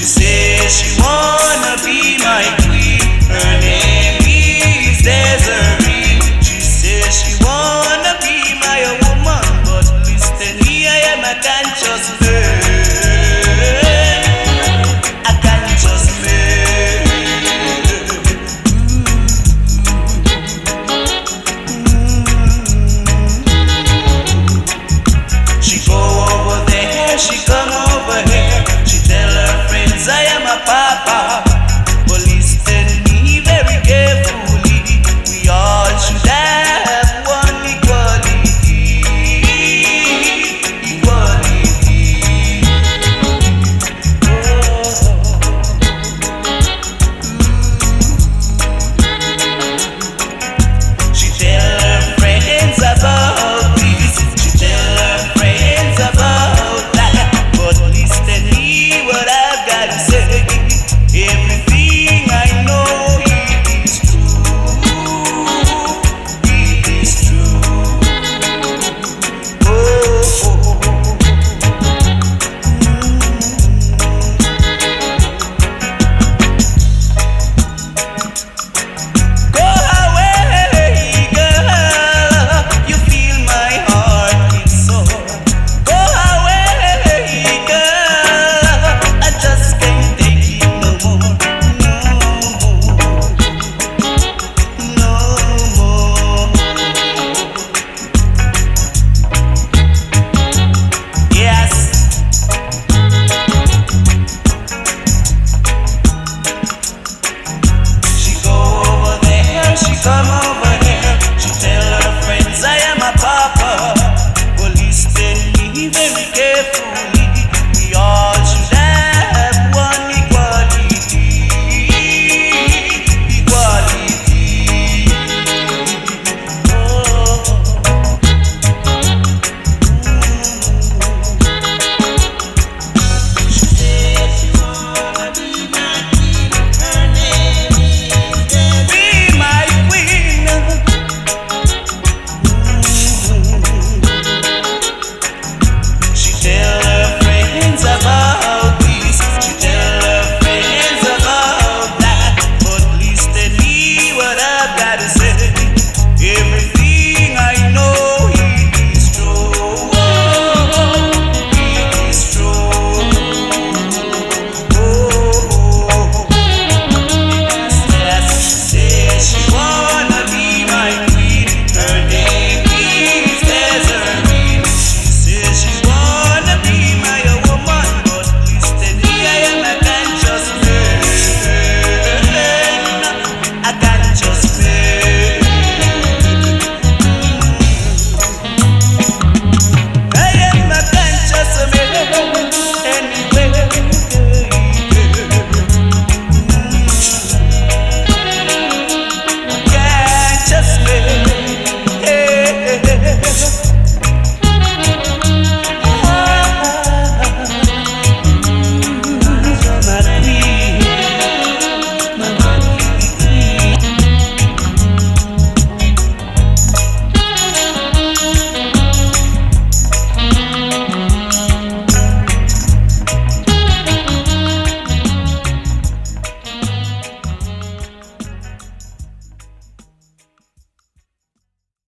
says she wanna be my queen. Her name is Desiree. She says she wanna be my woman, but listen here, I am a conscious man. A conscious man. She go over there, she come over here. She tell her friends I am a papa.